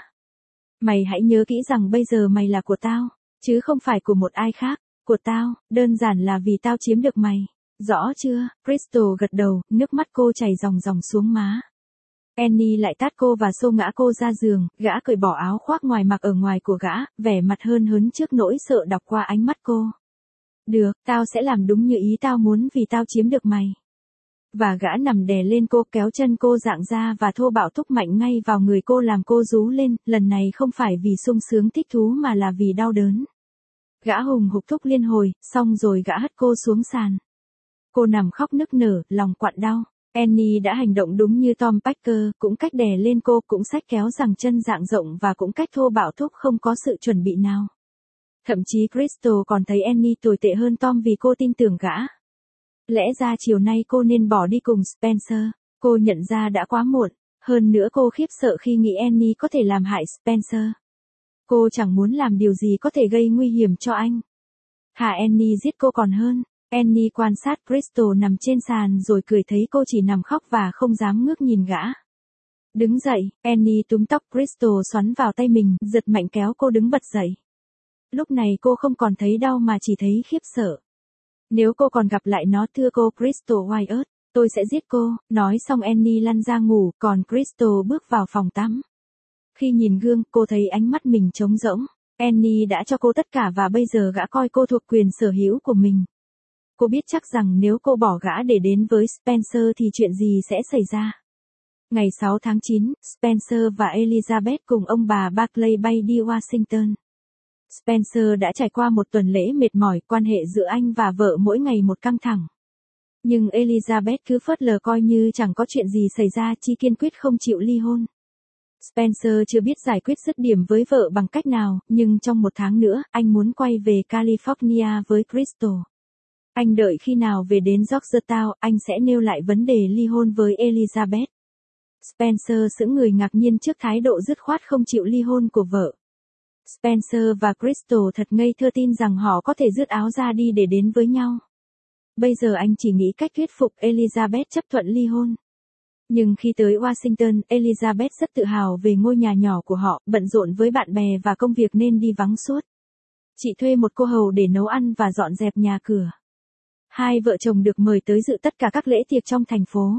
Mày hãy nhớ kỹ rằng bây giờ mày là của tao, chứ không phải của một ai khác, của tao, đơn giản là vì tao chiếm được mày. Rõ chưa? Crystal gật đầu, nước mắt cô chảy ròng ròng xuống má. Annie lại tát cô và xô ngã cô ra giường, gã cởi bỏ áo khoác ngoài mặc ở ngoài của gã, vẻ mặt hơn hớn trước nỗi sợ đọc qua ánh mắt cô. Được, tao sẽ làm đúng như ý tao muốn vì tao chiếm được mày. Và gã nằm đè lên cô kéo chân cô dạng ra và thô bạo thúc mạnh ngay vào người cô làm cô rú lên, lần này không phải vì sung sướng thích thú mà là vì đau đớn. Gã hùng hục thúc liên hồi, xong rồi gã hất cô xuống sàn. Cô nằm khóc nức nở, lòng quặn đau. Annie đã hành động đúng như Tom Packer, cũng cách đè lên cô, cũng xách kéo rằng chân dạng rộng và cũng cách thô bạo thúc không có sự chuẩn bị nào. Thậm chí Crystal còn thấy Annie tồi tệ hơn Tom vì cô tin tưởng gã. Lẽ ra chiều nay cô nên bỏ đi cùng Spencer, cô nhận ra đã quá muộn, hơn nữa cô khiếp sợ khi nghĩ Annie có thể làm hại Spencer. Cô chẳng muốn làm điều gì có thể gây nguy hiểm cho anh. Thà Annie giết cô còn hơn. Annie quan sát Crystal nằm trên sàn rồi cười thấy cô chỉ nằm khóc và không dám ngước nhìn gã. Đứng dậy, Annie túm tóc Crystal xoắn vào tay mình, giật mạnh kéo cô đứng bật dậy. Lúc này cô không còn thấy đau mà chỉ thấy khiếp sợ. Nếu cô còn gặp lại nó thưa cô Crystal Wyatt, tôi sẽ giết cô. Nói xong Annie lăn ra ngủ, còn Crystal bước vào phòng tắm. Khi nhìn gương, cô thấy ánh mắt mình trống rỗng. Annie đã cho cô tất cả và bây giờ gã coi cô thuộc quyền sở hữu của mình. Cô biết chắc rằng nếu cô bỏ gã để đến với Spencer thì chuyện gì sẽ xảy ra. Ngày sáu tháng chín, Spencer và Elizabeth cùng ông bà Barclay bay đi Washington. Spencer đã trải qua một tuần lễ mệt mỏi, quan hệ giữa anh và vợ mỗi ngày một căng thẳng. Nhưng Elizabeth cứ phớt lờ coi như chẳng có chuyện gì xảy ra, chi kiên quyết không chịu ly hôn. Spencer chưa biết giải quyết dứt điểm với vợ bằng cách nào, nhưng trong một tháng nữa, anh muốn quay về California với Crystal. Anh đợi khi nào về đến Georgetown, anh sẽ nêu lại vấn đề ly hôn với Elizabeth. Spencer sững người ngạc nhiên trước thái độ dứt khoát không chịu ly hôn của vợ. Spencer và Crystal thật ngây thơ tin rằng họ có thể rứt áo ra đi để đến với nhau. Bây giờ anh chỉ nghĩ cách thuyết phục Elizabeth chấp thuận ly hôn. Nhưng khi tới Washington, Elizabeth rất tự hào về ngôi nhà nhỏ của họ, bận rộn với bạn bè và công việc nên đi vắng suốt. Chị thuê một cô hầu để nấu ăn và dọn dẹp nhà cửa. Hai vợ chồng được mời tới dự tất cả các lễ tiệc trong thành phố.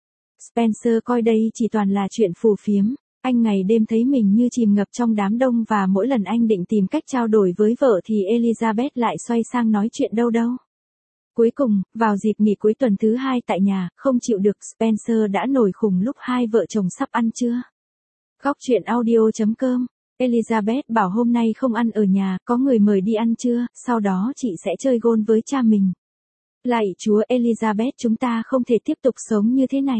Spencer coi đây chỉ toàn là chuyện phù phiếm. Anh ngày đêm thấy mình như chìm ngập trong đám đông và mỗi lần anh định tìm cách trao đổi với vợ thì Elizabeth lại xoay sang nói chuyện đâu đâu. Cuối cùng, vào dịp nghỉ cuối tuần thứ hai tại nhà, không chịu được Spencer đã nổi khùng lúc hai vợ chồng sắp ăn trưa. Góc chuyện audio.com. Elizabeth bảo hôm nay không ăn ở nhà, có người mời đi ăn trưa, sau đó chị sẽ chơi golf với cha mình. Lạy Chúa Elizabeth, chúng ta không thể tiếp tục sống như thế này.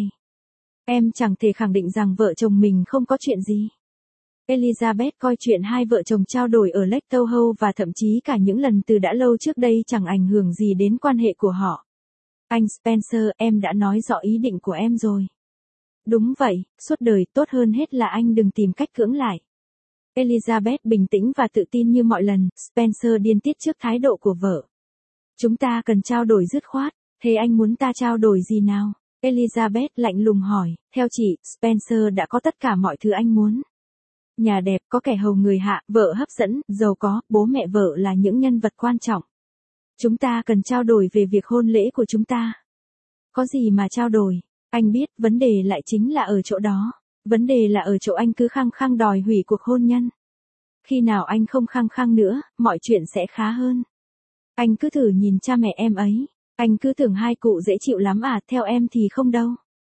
Em chẳng thể khẳng định rằng vợ chồng mình không có chuyện gì. Elizabeth coi chuyện hai vợ chồng trao đổi ở Lake Tahoe và thậm chí cả những lần từ đã lâu trước đây chẳng ảnh hưởng gì đến quan hệ của họ. Anh Spencer, em đã nói rõ ý định của em rồi. Đúng vậy, suốt đời tốt hơn hết là anh đừng tìm cách cưỡng lại. Elizabeth bình tĩnh và tự tin như mọi lần, Spencer điên tiết trước thái độ của vợ. Chúng ta cần trao đổi dứt khoát, thế anh muốn ta trao đổi gì nào? Elizabeth lạnh lùng hỏi, theo chị, Spencer đã có tất cả mọi thứ anh muốn. Nhà đẹp, có kẻ hầu người hạ, vợ hấp dẫn, giàu có, bố mẹ vợ là những nhân vật quan trọng. Chúng ta cần trao đổi về việc hôn lễ của chúng ta. Có gì mà trao đổi? Anh biết, vấn đề lại chính là ở chỗ đó. Vấn đề là ở chỗ anh cứ khăng khăng đòi hủy cuộc hôn nhân. Khi nào anh không khăng khăng nữa, mọi chuyện sẽ khá hơn. Anh cứ thử nhìn cha mẹ em ấy. Anh cứ tưởng hai cụ dễ chịu lắm à, theo em thì không đâu.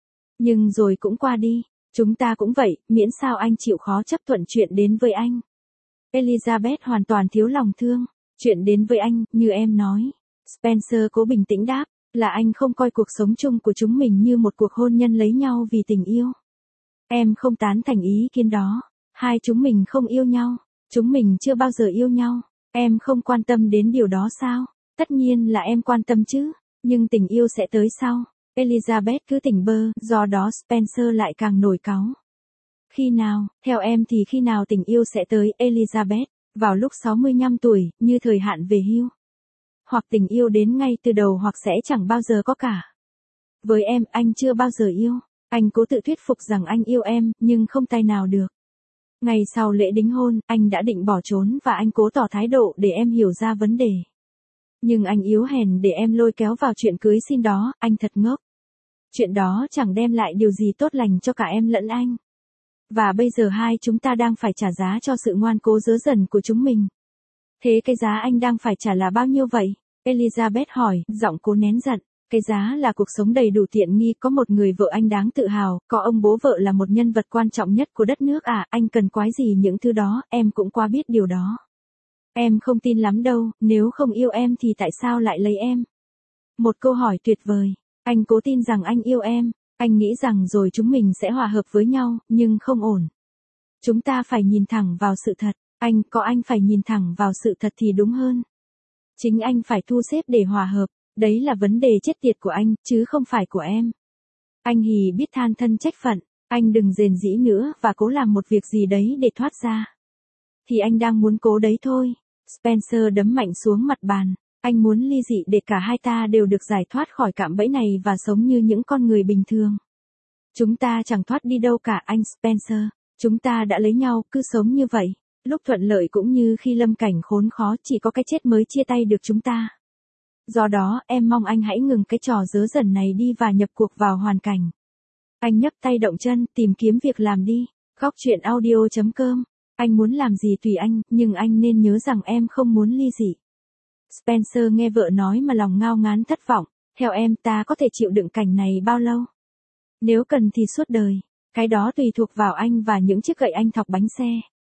Nhưng rồi cũng qua đi. Chúng ta cũng vậy, miễn sao anh chịu khó chấp thuận chuyện đến với anh. Elizabeth hoàn toàn thiếu lòng thương. Chuyện đến với anh, như em nói. Spencer cố bình tĩnh đáp, là anh không coi cuộc sống chung của chúng mình như một cuộc hôn nhân lấy nhau vì tình yêu. Em không tán thành ý kiến đó. Hai chúng mình không yêu nhau. Chúng mình chưa bao giờ yêu nhau. Em không quan tâm đến điều đó sao? Tất nhiên là em quan tâm chứ. Nhưng tình yêu sẽ tới sau. Elizabeth cứ tỉnh bơ, do đó Spencer lại càng nổi cáu. Khi nào, theo em thì khi nào tình yêu sẽ tới, Elizabeth? Vào lúc sáu mươi lăm tuổi, như thời hạn về hưu. Hoặc tình yêu đến ngay từ đầu hoặc sẽ chẳng bao giờ có cả. Với em, anh chưa bao giờ yêu. Anh cố tự thuyết phục rằng anh yêu em, nhưng không tài nào được. Ngày sau lễ đính hôn, anh đã định bỏ trốn và anh cố tỏ thái độ để em hiểu ra vấn đề. Nhưng anh yếu hèn để em lôi kéo vào chuyện cưới xin đó, anh thật ngốc. Chuyện đó chẳng đem lại điều gì tốt lành cho cả em lẫn anh. Và bây giờ hai chúng ta đang phải trả giá cho sự ngoan cố dớ dần của chúng mình. Thế cái giá anh đang phải trả là bao nhiêu vậy? Elizabeth hỏi, giọng cố nén giận. Cái giá là cuộc sống đầy đủ tiện nghi, có một người vợ anh đáng tự hào, có ông bố vợ là một nhân vật quan trọng nhất của đất nước à, anh cần quái gì những thứ đó, em cũng quá biết điều đó. Em không tin lắm đâu, nếu không yêu em thì tại sao lại lấy em? Một câu hỏi tuyệt vời. Anh cố tin rằng anh yêu em, anh nghĩ rằng rồi chúng mình sẽ hòa hợp với nhau, nhưng không ổn. Chúng ta phải nhìn thẳng vào sự thật, anh có anh phải nhìn thẳng vào sự thật thì đúng hơn. Chính anh phải thu xếp để hòa hợp, đấy là vấn đề chết tiệt của anh, chứ không phải của em. Anh hì biết than thân trách phận, anh đừng rền rĩ nữa và cố làm một việc gì đấy để thoát ra. Thì anh đang muốn cố đấy thôi. Spencer đấm mạnh xuống mặt bàn. Anh muốn ly dị để cả hai ta đều được giải thoát khỏi cạm bẫy này và sống như những con người bình thường. Chúng ta chẳng thoát đi đâu cả anh Spencer. Chúng ta đã lấy nhau, cứ sống như vậy. Lúc thuận lợi cũng như khi lâm cảnh khốn khó, chỉ có cái chết mới chia tay được chúng ta. Do đó, em mong anh hãy ngừng cái trò dớ dẩn này đi và nhập cuộc vào hoàn cảnh. Anh nhấc tay động chân, tìm kiếm việc làm đi. Góc chuyện audio chấm com. Anh muốn làm gì tùy anh, nhưng anh nên nhớ rằng em không muốn ly dị. Spencer nghe vợ nói mà lòng ngao ngán thất vọng. Theo em, ta có thể chịu đựng cảnh này bao lâu? Nếu cần thì suốt đời. Cái đó tùy thuộc vào anh và những chiếc gậy anh thọc bánh xe.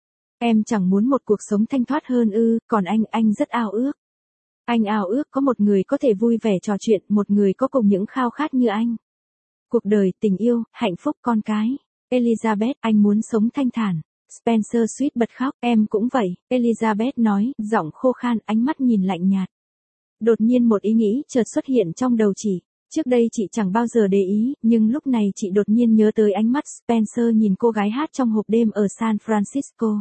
Em chẳng muốn một cuộc sống thanh thoát hơn ư, còn anh, anh rất ao ước. Anh ao ước có một người có thể vui vẻ trò chuyện, một người có cùng những khao khát như anh. Cuộc đời, tình yêu, hạnh phúc, con cái. Elizabeth, anh muốn sống thanh thản. Spencer suýt bật khóc, em cũng vậy. Elizabeth nói, giọng khô khan, ánh mắt nhìn lạnh nhạt. Đột nhiên một ý nghĩ chợt xuất hiện trong đầu chị. Trước đây chị chẳng bao giờ để ý, nhưng lúc này chị đột nhiên nhớ tới ánh mắt Spencer nhìn cô gái hát trong hộp đêm ở San Francisco.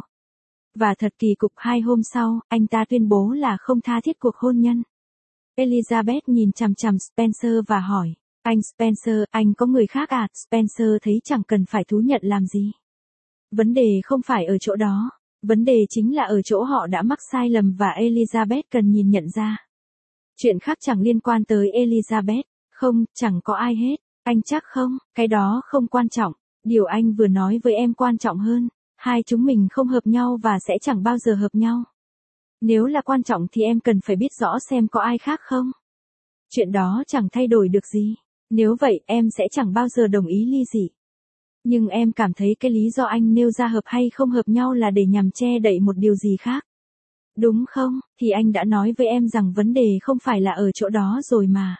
Và thật kỳ cục, hai hôm sau, anh ta tuyên bố là không tha thiết cuộc hôn nhân. Elizabeth nhìn chằm chằm Spencer và hỏi, anh Spencer, anh có người khác à? Spencer thấy chẳng cần phải thú nhận làm gì. Vấn đề không phải ở chỗ đó, vấn đề chính là ở chỗ họ đã mắc sai lầm và Elizabeth cần nhìn nhận ra. Chuyện khác chẳng liên quan tới Elizabeth, không, chẳng có ai hết, anh chắc không, cái đó không quan trọng, điều anh vừa nói với em quan trọng hơn. Hai chúng mình không hợp nhau và sẽ chẳng bao giờ hợp nhau. Nếu là quan trọng thì em cần phải biết rõ xem có ai khác không. Chuyện đó chẳng thay đổi được gì. Nếu vậy em sẽ chẳng bao giờ đồng ý ly dị. Nhưng em cảm thấy cái lý do anh nêu ra hợp hay không hợp nhau là để nhằm che đậy một điều gì khác. Đúng không? Thì anh đã nói với em rằng vấn đề không phải là ở chỗ đó rồi mà.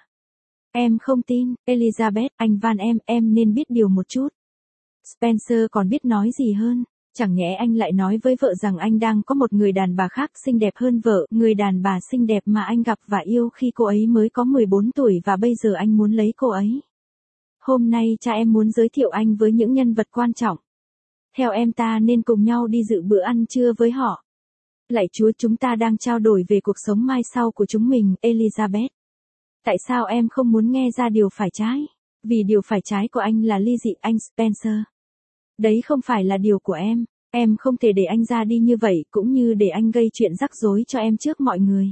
Em không tin, Elizabeth, anh van em, em nên biết điều một chút. Spencer còn biết nói gì hơn. Chẳng nhẽ anh lại nói với vợ rằng anh đang có một người đàn bà khác xinh đẹp hơn vợ, người đàn bà xinh đẹp mà anh gặp và yêu khi cô ấy mới có mười bốn tuổi và bây giờ anh muốn lấy cô ấy. Hôm nay cha em muốn giới thiệu anh với những nhân vật quan trọng. Theo em ta nên cùng nhau đi dự bữa ăn trưa với họ. Lạy Chúa, chúng ta đang trao đổi về cuộc sống mai sau của chúng mình, Elizabeth. Tại sao em không muốn nghe ra điều phải trái? Vì điều phải trái của anh là ly dị, anh Spencer. Đấy không phải là điều của em, em không thể để anh ra đi như vậy cũng như để anh gây chuyện rắc rối cho em trước mọi người.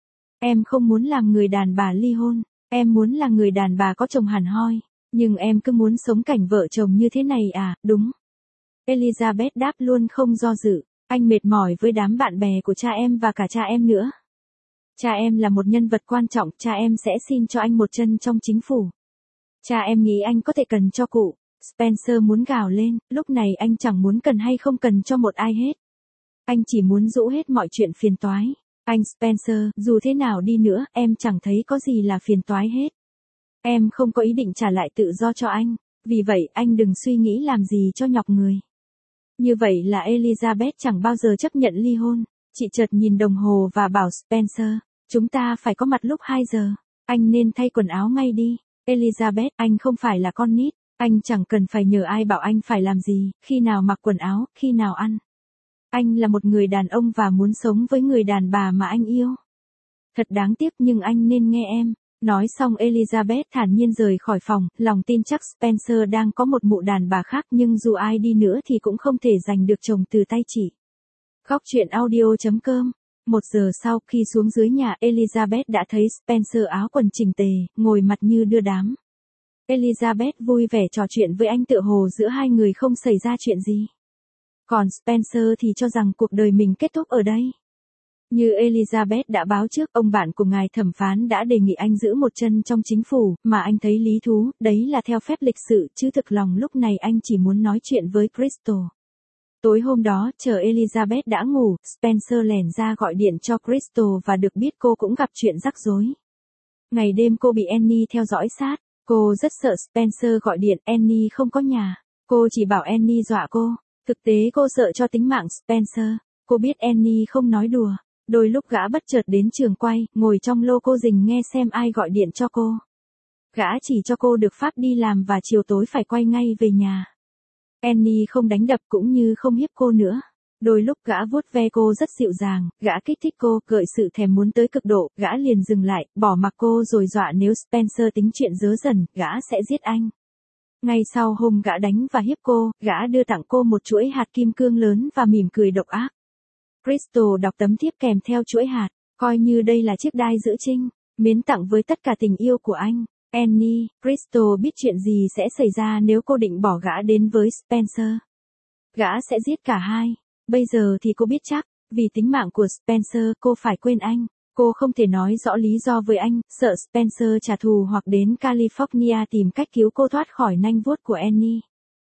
Em không muốn làm người đàn bà ly hôn, em muốn là người đàn bà có chồng hẳn hoi, nhưng em cứ muốn sống cảnh vợ chồng như thế này à, đúng. Elizabeth đáp luôn không do dự, anh mệt mỏi với đám bạn bè của cha em và cả cha em nữa. Cha em là một nhân vật quan trọng, cha em sẽ xin cho anh một chân trong chính phủ. Cha em nghĩ anh có thể cần cho cụ. Spencer muốn gào lên, lúc này anh chẳng muốn cần hay không cần cho một ai hết. Anh chỉ muốn giũ hết mọi chuyện phiền toái. Anh Spencer, dù thế nào đi nữa, em chẳng thấy có gì là phiền toái hết. Em không có ý định trả lại tự do cho anh. Vì vậy, anh đừng suy nghĩ làm gì cho nhọc người. Như vậy là Elizabeth chẳng bao giờ chấp nhận ly hôn. Chị chợt nhìn đồng hồ và bảo Spencer, chúng ta phải có mặt lúc hai giờ. Anh nên thay quần áo ngay đi. Elizabeth, anh không phải là con nít. Anh chẳng cần phải nhờ ai bảo anh phải làm gì, khi nào mặc quần áo, khi nào ăn. Anh là một người đàn ông và muốn sống với người đàn bà mà anh yêu. Thật đáng tiếc nhưng anh nên nghe em. Nói xong Elizabeth thản nhiên rời khỏi phòng, lòng tin chắc Spencer đang có một mụ đàn bà khác nhưng dù ai đi nữa thì cũng không thể giành được chồng từ tay chị. Góc truyện audio chấm com. Một giờ sau khi xuống dưới nhà Elizabeth đã thấy Spencer áo quần chỉnh tề, ngồi mặt như đưa đám. Elizabeth vui vẻ trò chuyện với anh tựa hồ giữa hai người không xảy ra chuyện gì. Còn Spencer thì cho rằng cuộc đời mình kết thúc ở đây. Như Elizabeth đã báo trước, ông bạn của ngài thẩm phán đã đề nghị anh giữ một chân trong chính phủ, mà anh thấy lý thú, đấy là theo phép lịch sự, chứ thực lòng lúc này anh chỉ muốn nói chuyện với Crystal. Tối hôm đó, chờ Elizabeth đã ngủ, Spencer lẻn ra gọi điện cho Crystal và được biết cô cũng gặp chuyện rắc rối. Ngày đêm cô bị Annie theo dõi sát, cô rất sợ Spencer gọi điện, Annie không có nhà. Cô chỉ bảo Annie dọa cô, thực tế cô sợ cho tính mạng Spencer. Cô biết Annie không nói đùa. Đôi lúc gã bất chợt đến trường quay, ngồi trong lô cô rình nghe xem ai gọi điện cho cô. Gã chỉ cho cô được phép đi làm và chiều tối phải quay ngay về nhà. Annie không đánh đập cũng như không hiếp cô nữa. Đôi lúc gã vuốt ve cô rất dịu dàng, gã kích thích cô, gợi sự thèm muốn tới cực độ, gã liền dừng lại, bỏ mặc cô rồi dọa nếu Spencer tính chuyện dớ dần, gã sẽ giết anh. Ngay sau hôm gã đánh và hiếp cô, gã đưa tặng cô một chuỗi hạt kim cương lớn và mỉm cười độc ác. Crystal đọc tấm thiếp kèm theo chuỗi hạt, coi như đây là chiếc đai giữ trinh, miến tặng với tất cả tình yêu của anh. Annie, Crystal biết chuyện gì sẽ xảy ra nếu cô định bỏ gã đến với Spencer. Gã sẽ giết cả hai. Bây giờ thì cô biết chắc, vì tính mạng của Spencer cô phải quên anh. Cô không thể nói rõ lý do với anh, sợ Spencer trả thù hoặc đến California tìm cách cứu cô thoát khỏi nanh vuốt của Annie.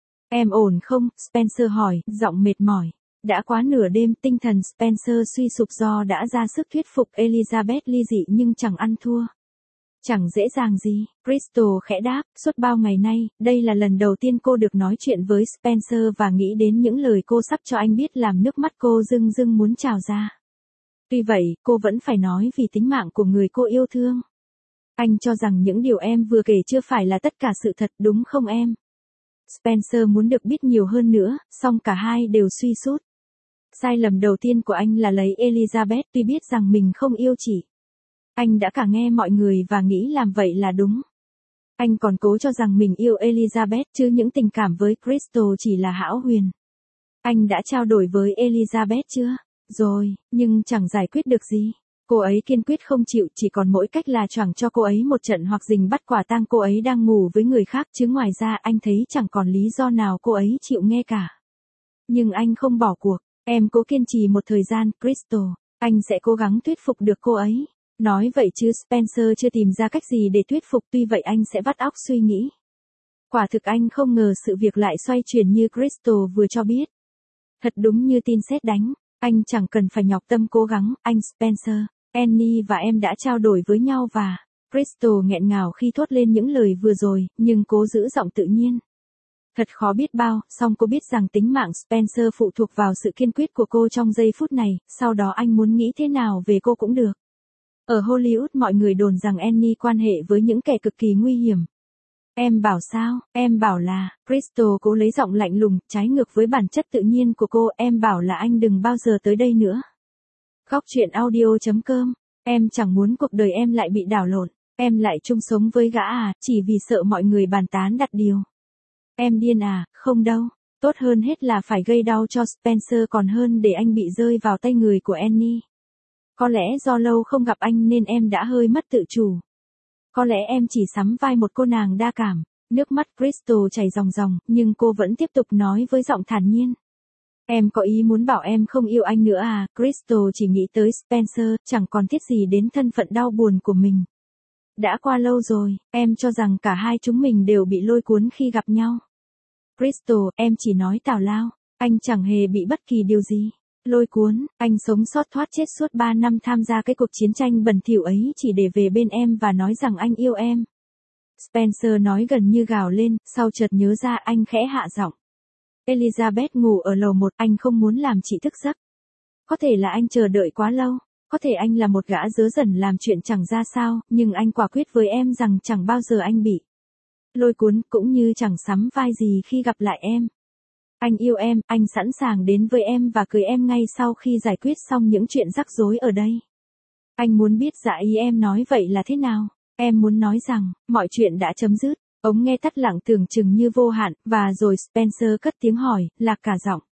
Em ổn không? Spencer hỏi, giọng mệt mỏi. Đã quá nửa đêm, tinh thần Spencer suy sụp do đã ra sức thuyết phục Elizabeth ly dị nhưng chẳng ăn thua. Chẳng dễ dàng gì, Crystal khẽ đáp, suốt bao ngày nay, đây là lần đầu tiên cô được nói chuyện với Spencer và nghĩ đến những lời cô sắp cho anh biết làm nước mắt cô rưng rưng muốn trào ra. Tuy vậy, cô vẫn phải nói vì tính mạng của người cô yêu thương. Anh cho rằng những điều em vừa kể chưa phải là tất cả sự thật, đúng không em? Spencer muốn được biết nhiều hơn nữa, song cả hai đều suy sút. Sai lầm đầu tiên của anh là lấy Elizabeth tuy biết rằng mình không yêu chị. Anh đã cả nghe mọi người và nghĩ làm vậy là đúng. Anh còn cố cho rằng mình yêu Elizabeth chứ những tình cảm với Crystal chỉ là hão huyền. Anh đã trao đổi với Elizabeth chưa? Rồi, nhưng chẳng giải quyết được gì. Cô ấy kiên quyết không chịu, chỉ còn mỗi cách là choảng cho cô ấy một trận hoặc dình bắt quả tang cô ấy đang ngủ với người khác chứ ngoài ra anh thấy chẳng còn lý do nào cô ấy chịu nghe cả. Nhưng anh không bỏ cuộc, em cố kiên trì một thời gian, Crystal, anh sẽ cố gắng thuyết phục được cô ấy. Nói vậy chứ Spencer chưa tìm ra cách gì để thuyết phục, tuy vậy anh sẽ vắt óc suy nghĩ. Quả thực anh không ngờ sự việc lại xoay chuyển như Crystal vừa cho biết. Thật đúng như tin sét đánh, anh chẳng cần phải nhọc tâm cố gắng, anh Spencer, Annie và em đã trao đổi với nhau và... Crystal nghẹn ngào khi thốt lên những lời vừa rồi, nhưng cố giữ giọng tự nhiên. Thật khó biết bao, song cô biết rằng tính mạng Spencer phụ thuộc vào sự kiên quyết của cô trong giây phút này, sau đó anh muốn nghĩ thế nào về cô cũng được. Ở Hollywood mọi người đồn rằng Annie quan hệ với những kẻ cực kỳ nguy hiểm. Em bảo sao? Em bảo là, Crystal cố lấy giọng lạnh lùng, trái ngược với bản chất tự nhiên của cô, em bảo là anh đừng bao giờ tới đây nữa. Góc truyện audio chấm com, em chẳng muốn cuộc đời em lại bị đảo lộn, em lại chung sống với gã à, chỉ vì sợ mọi người bàn tán đặt điều. Em điên à, không đâu, tốt hơn hết là phải gây đau cho Spencer còn hơn để anh bị rơi vào tay người của Annie. Có lẽ do lâu không gặp anh nên em đã hơi mất tự chủ. Có lẽ em chỉ sắm vai một cô nàng đa cảm. Nước mắt Crystal chảy ròng ròng, nhưng cô vẫn tiếp tục nói với giọng thản nhiên. Em có ý muốn bảo em không yêu anh nữa à? Crystal chỉ nghĩ tới Spencer, chẳng còn thiết gì đến thân phận đau buồn của mình. Đã qua lâu rồi, em cho rằng cả hai chúng mình đều bị lôi cuốn khi gặp nhau. Crystal, em chỉ nói tào lao, anh chẳng hề bị bất kỳ điều gì lôi cuốn, anh sống sót thoát chết suốt ba năm tham gia cái cuộc chiến tranh bẩn thỉu ấy chỉ để về bên em và nói rằng anh yêu em. Spencer nói gần như gào lên, sau chợt nhớ ra anh khẽ hạ giọng. Elizabeth ngủ ở lầu một, anh không muốn làm chị thức giấc. Có thể là anh chờ đợi quá lâu, có thể anh là một gã dớ dẩn làm chuyện chẳng ra sao, nhưng anh quả quyết với em rằng chẳng bao giờ anh bị lôi cuốn, cũng như chẳng sắm vai gì khi gặp lại em. Anh yêu em, anh sẵn sàng đến với em và cưới em ngay sau khi giải quyết xong những chuyện rắc rối ở đây. Anh muốn biết dạ ý em nói vậy là thế nào. Em muốn nói rằng, mọi chuyện đã chấm dứt. Ống nghe tắt lặng tưởng chừng như vô hạn, và rồi Spencer cất tiếng hỏi, lạc cả giọng.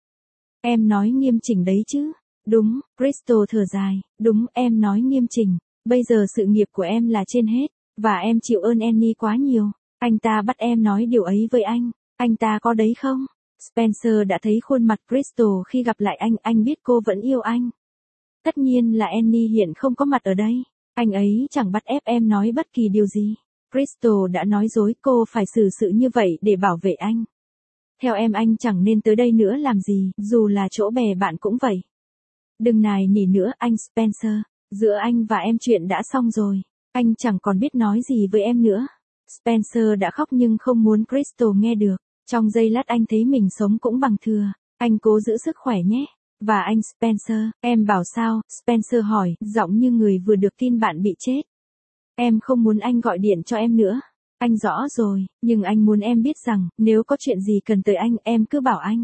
Em nói nghiêm chỉnh đấy chứ? Đúng, Crystal thở dài, đúng, em nói nghiêm chỉnh. Bây giờ sự nghiệp của em là trên hết, và em chịu ơn Annie quá nhiều. Anh ta bắt em nói điều ấy với anh, anh ta có đấy không? Spencer đã thấy khuôn mặt Crystal khi gặp lại anh, anh biết cô vẫn yêu anh. Tất nhiên là Annie hiện không có mặt ở đây, anh ấy chẳng bắt ép em nói bất kỳ điều gì. Crystal đã nói dối, cô phải xử sự như vậy để bảo vệ anh. Theo em anh chẳng nên tới đây nữa làm gì, dù là chỗ bè bạn cũng vậy. Đừng nài nỉ nữa anh Spencer, giữa anh và em chuyện đã xong rồi, anh chẳng còn biết nói gì với em nữa. Spencer đã khóc nhưng không muốn Crystal nghe được. Trong giây lát anh thấy mình sống cũng bằng thừa, anh cố giữ sức khỏe nhé. Và anh Spencer, em bảo sao? Spencer hỏi, giọng như người vừa được tin bạn bị chết. Em không muốn anh gọi điện cho em nữa. Anh rõ rồi, nhưng anh muốn em biết rằng, nếu có chuyện gì cần tới anh, em cứ bảo anh.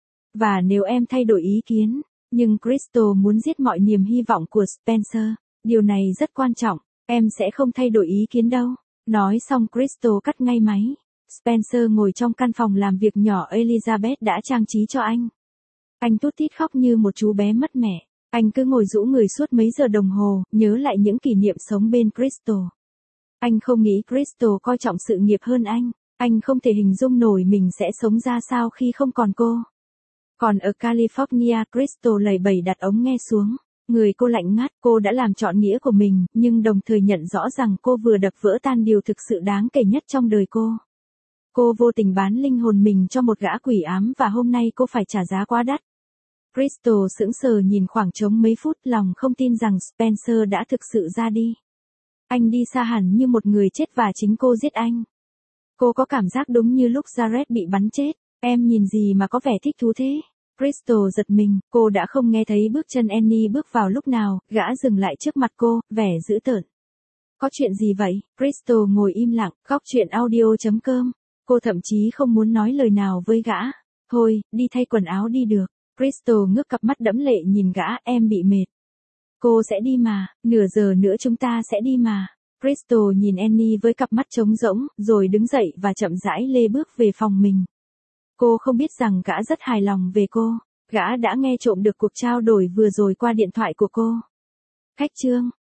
Và nếu em thay đổi ý kiến, nhưng Crystal muốn giết mọi niềm hy vọng của Spencer, điều này rất quan trọng, em sẽ không thay đổi ý kiến đâu. Nói xong Crystal cắt ngay máy. Spencer ngồi trong căn phòng làm việc nhỏ Elizabeth đã trang trí cho anh. Anh tút tít khóc như một chú bé mất mẹ. Anh cứ ngồi rũ người suốt mấy giờ đồng hồ, nhớ lại những kỷ niệm sống bên Crystal. Anh không nghĩ Crystal coi trọng sự nghiệp hơn anh. Anh không thể hình dung nổi mình sẽ sống ra sao khi không còn cô. Còn ở California, Crystal lầy bầy đặt ống nghe xuống. Người cô lạnh ngắt, cô đã làm chọn nghĩa của mình, nhưng đồng thời nhận rõ rằng cô vừa đập vỡ tan điều thực sự đáng kể nhất trong đời cô. Cô vô tình bán linh hồn mình cho một gã quỷ ám và hôm nay cô phải trả giá quá đắt. Crystal sững sờ nhìn khoảng trống mấy phút, lòng không tin rằng Spencer đã thực sự ra đi. Anh đi xa hẳn như một người chết và chính cô giết anh. Cô có cảm giác đúng như lúc Jared bị bắn chết. Em nhìn gì mà có vẻ thích thú thế? Crystal giật mình, cô đã không nghe thấy bước chân Annie bước vào lúc nào, gã dừng lại trước mặt cô, vẻ dữ tợn. Có chuyện gì vậy? Crystal ngồi im lặng, góc chuyện audio chấm com. Cô thậm chí không muốn nói lời nào với gã. Thôi, đi thay quần áo đi được. Crystal ngước cặp mắt đẫm lệ nhìn gã, em bị mệt. Cô sẽ đi mà, nửa giờ nữa chúng ta sẽ đi mà. Crystal nhìn Annie với cặp mắt trống rỗng, rồi đứng dậy và chậm rãi lê bước về phòng mình. Cô không biết rằng gã rất hài lòng về cô. Gã đã nghe trộm được cuộc trao đổi vừa rồi qua điện thoại của cô. Khách trương.